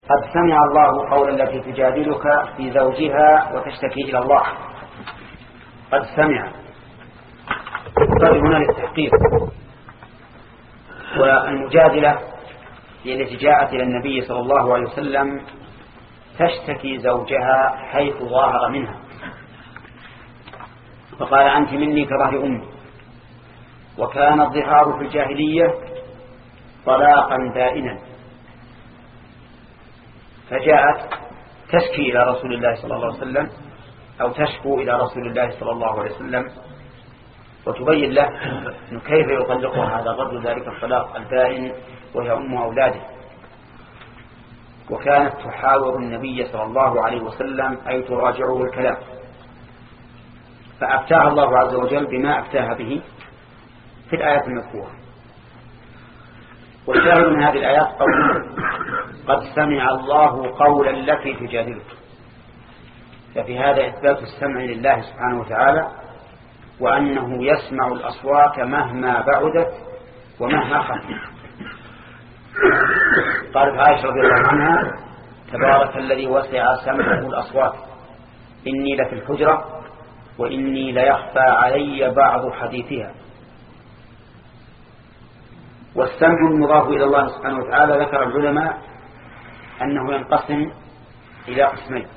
قد سمع الله قول التي تجادلك في زوجها وتشتكي إلى الله. قد سمع قد هنا للتحقيق. والمجادلة هي التي جاءت إلى النبي صلى الله عليه وسلم تشتكي زوجها حيث ظاهر منها، فقال أنت مني كظهر أمي. وكان الظهار في الجاهلية طلاقا دائما، فجاءت تشكي إلى رسول الله صلى الله عليه وسلم أو تشكو إلى رسول الله صلى الله عليه وسلم وتبين له كيف يطلقها هذا الرجل ذلك الطلاق الدائم وهي أم أولاده. وكانت تحاور النبي صلى الله عليه وسلم أي تراجعه الكلام، فأفتاها الله عز وجل بما أفتاها به في الآيات المذكورة. والشاهد من هذه الآيات قوله قد سمع الله قول التي تجادلك، ففي هذا إثبات السمع لله سبحانه وتعالى، وأنه يسمع الأصوات مهما بعدت ومهما خفت. قالت عائشة رضي الله عنها تبارك الذي وسع سمعه الأصوات إني لفي الحجرة وإني ليخفى علي بعض حديثها. والسمع المضاف إلى الله سبحانه وتعالى ذكر العلماء أنه ينقسم إلى قسمين: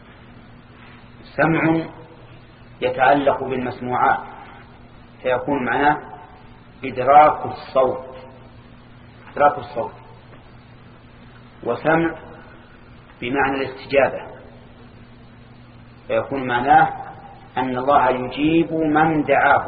سمع يتعلق بالمسموعات فيكون معناه إدراك الصوت، وسمع بمعنى الاستجابة فيكون معناه أن الله يجيب من دعاه،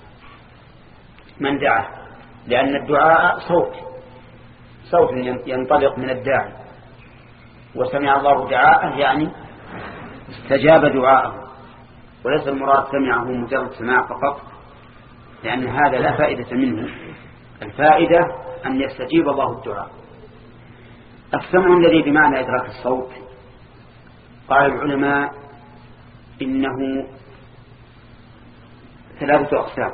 لأن الدعاء صوت ينطلق من الداعي، وسمع الله دعاءه يعني استجاب دعاءه، وليس المراد سمعه مجرد سماع فقط، لأن هذا لا فائدة منه. الفائدة أن يستجيب الله الدعاء. السمع الذي بمعنى إدراك الصوت قال العلماء إنه 3 أقسام: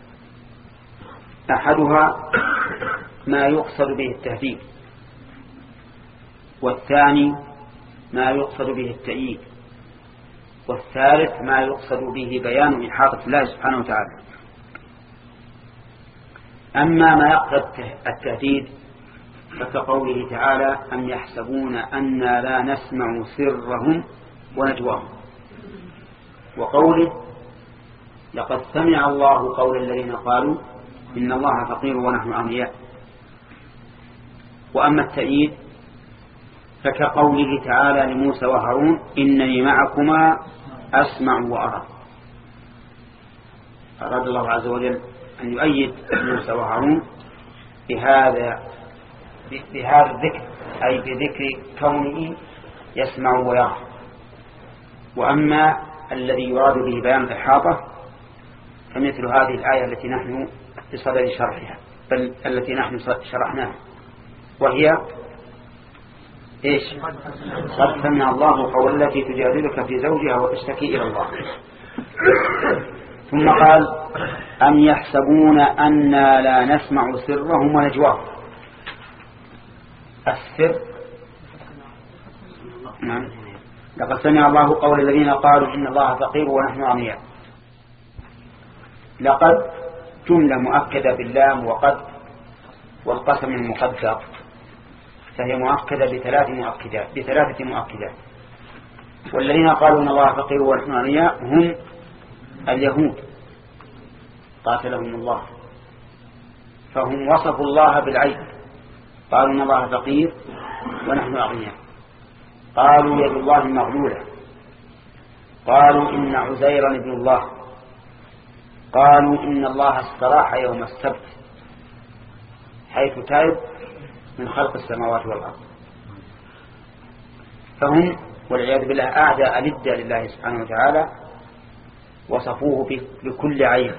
أحدها ما يقصد به التهديد، والثاني ما يقصد به التأييد، والثالث ما يقصد به بيان إحاطة الله سبحانه وتعالى. أما ما يقصد التهديد فكقوله تعالى أم يحسبون أنا لا نسمع سرهم ونجواهم، وقوله لقد سمع الله قول الذين قالوا إن الله فقير ونحن أغنياء. وأما التأييد فكقوله تعالى لموسى وهارون إنني معكما أسمع وأرى. أراد الله عز وجل أن يؤيد موسى وهارون بهذا الذكر، أي بذكر كونه يسمع ويرى. وأما الذي يراد به بيان الإحاطة فمثل هذه الآية التي نحن بصدد شرحها، بل التي نحن شرحناها، وهي إيش؟ قد سمع الله قول التي تجادلك في زوجها وتشتكي إلى الله. ثم قال أم يحسبون أنا لا نسمع سرهم ونجواهم. السر نعم. لقد سمع الله قول الذين قالوا إن الله فقير ونحن أغنياء. لقد جملة مؤكدة باللام وقد والقسم المقدر، فهي مؤكدة بثلاثة مؤكدات. والذين قالوا إن الله فقير ونحن أغنياء هم اليهود قاتلهم الله، فهم وصفوا الله بالعيب، قالوا إن الله فقير ونحن أغنياء. قالوا يد الله مغلولة، قالوا إن عزيرا ابن الله، قالوا إن الله استراح يوم السبت حيث تائب من خلق السماوات والأرض. فهم والعياذ بالله أعداء للدى لله سبحانه وتعالى، وصفوه بكل عيب.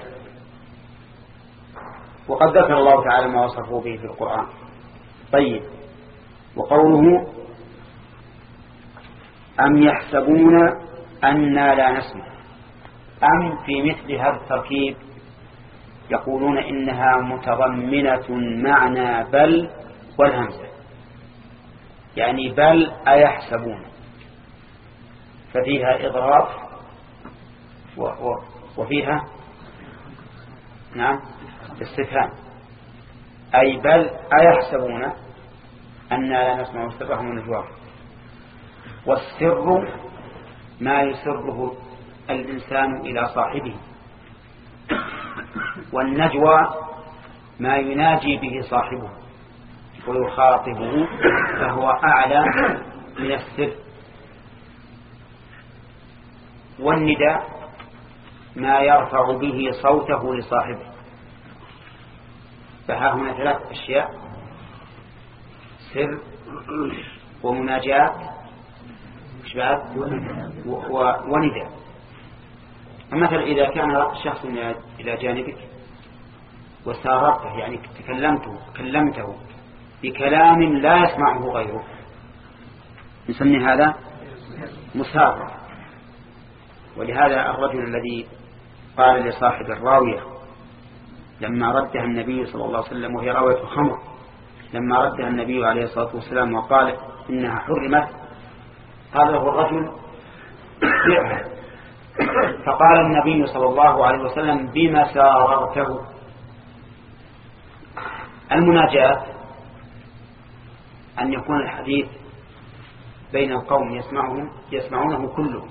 وقد ذكر الله تعالى ما وصفوه به في القرآن. طيب، وقوله أم يحسبون أنا لا نسمع، أم في مثل هذا التركيب يقولون إنها متضمنة معنى بل والهمزة، يعني بل أيحسبون، ففيها إضراب وفيها نعم استفهام، أي بل أيحسبون أننا لا نسمع سرهم ونجواهم. والسر ما يسره الإنسان إلى صاحبه، والنجوى ما يناجي به صاحبه ويخاطبه، فهو أعلى من السر. والنداء ما يرفع به صوته لصاحبه. فها هنا 3 أشياء: سر ومناجاة ونداء. مثلا إذا كان شخص إلى جانبك وساررته، يعني كلمته بكلام لا يسمعه غيره، نسمي هذا مسارة. ولهذا الرجل الذي قال لصاحب الراوية لما ردها النبي صلى الله عليه وسلم، وهي راوية الخمر، لما ردها النبي عليه الصلاة والسلام وقال إنها حرمت، قال له الرجل بيعها. فقال النبي صلى الله عليه وسلم: بما ساررته؟ المناجاة أن يكون الحديث بين القوم يسمعونه كلهم.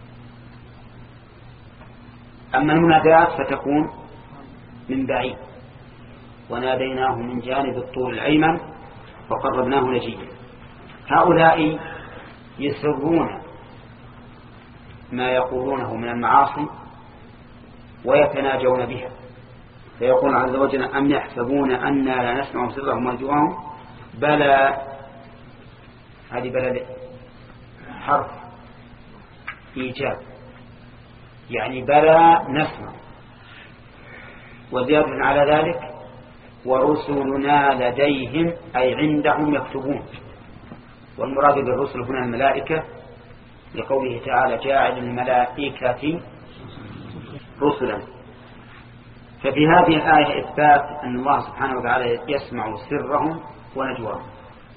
أما المنادات فتكون من بعيد: وناديناه من جانب الطور الأيمن وقربناه نجيا. هؤلاء يسرون ما يقولونه من المعاصي ويتناجون بها، فيقول عز وجل: أم يحسبون أننا لا نسمع سرهم ونجواهم بلى. هذه بلى حرف إيجاب، يعني بلى نسمع. وزيادة على ذلك: ورسلنا لديهم أي عندهم يكتبون. والمراد بالرسل هنا الملائكة، لقوله تعالى: جاعل الملائكة رسلا. ففي هذه الآية إثبات أن الله سبحانه وتعالى يسمع سرهم ونجواهم.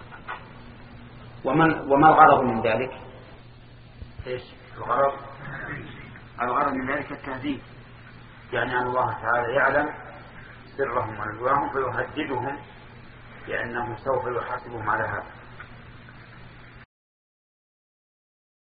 وما الغرض من ذلك؟ إيش الغرض من ذلك؟ التهديد، يعني أن الله تعالى يعلم سرهم ونجواهم فيهددهم لأنه سوف يحاسبهم على هذا.